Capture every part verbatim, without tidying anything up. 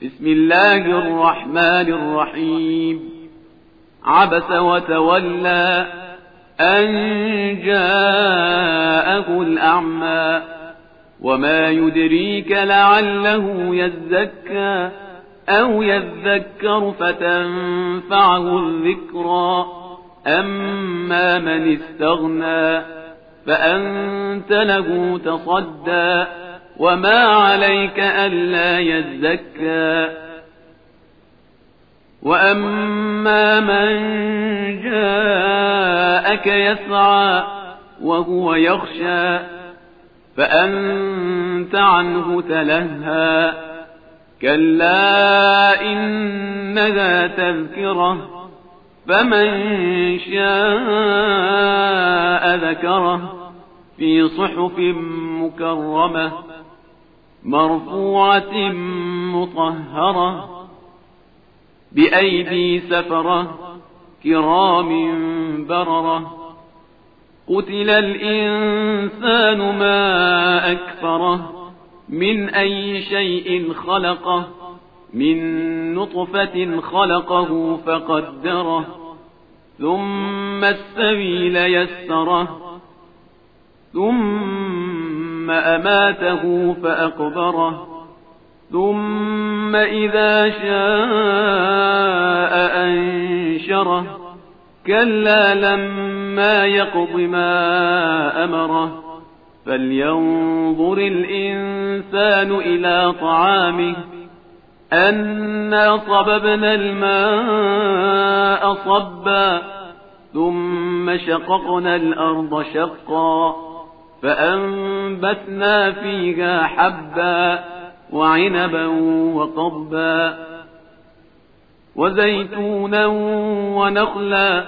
بسم الله الرحمن الرحيم. عبس وتولى أن جاءه الأعمى وما يدريك لعله يزكى أو يذكر فتنفعه الذكرى. أما من استغنى فأنت له تصدى وما عليك ألا يزكى. وأما من جاءك يسعى وهو يخشى فأنت عنه تلهى. كلا إنها تذكرة فمن شاء ذكره في صحف مكرمة مرفوعة مطهرة بأيدي سفرة كرام بررة. قتل الإنسان ما أكفره من أي شيء خلقه من نطفة خلقه فقدره ثم السبيل يسره ثم أماته فأقبره ثم إذا شاء أنشره. كلا لما يقض ما أمره فلينظر الإنسان إلى طعامه أنا صببنا الماء صبا ثم شققنا الأرض شقا فأنبتنا فيها حبا وعنبا وقضبا وزيتونا ونخلا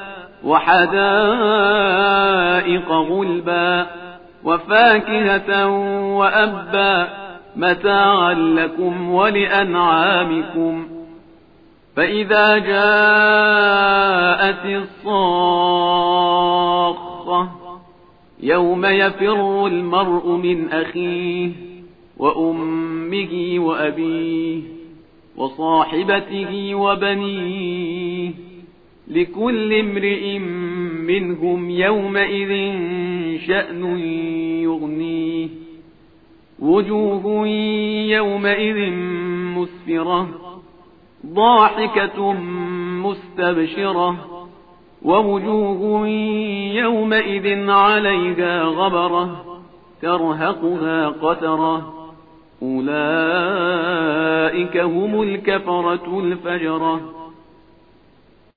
وحدائق غلبا وفاكهة وأبا متاعا لكم ولأنعامكم. فإذا جاءت الصاخة يوم يفر المرء من أخيه وأمه وأبيه وصاحبته وبنيه لكل امرئ منهم يومئذ شأن يغنيه. وجوه يومئذ مسفرة ضاحكة مستبشرة ووجوه يومئذ عليها غبرة ترهقها قترة أولئك هم الكفرة الفجرة.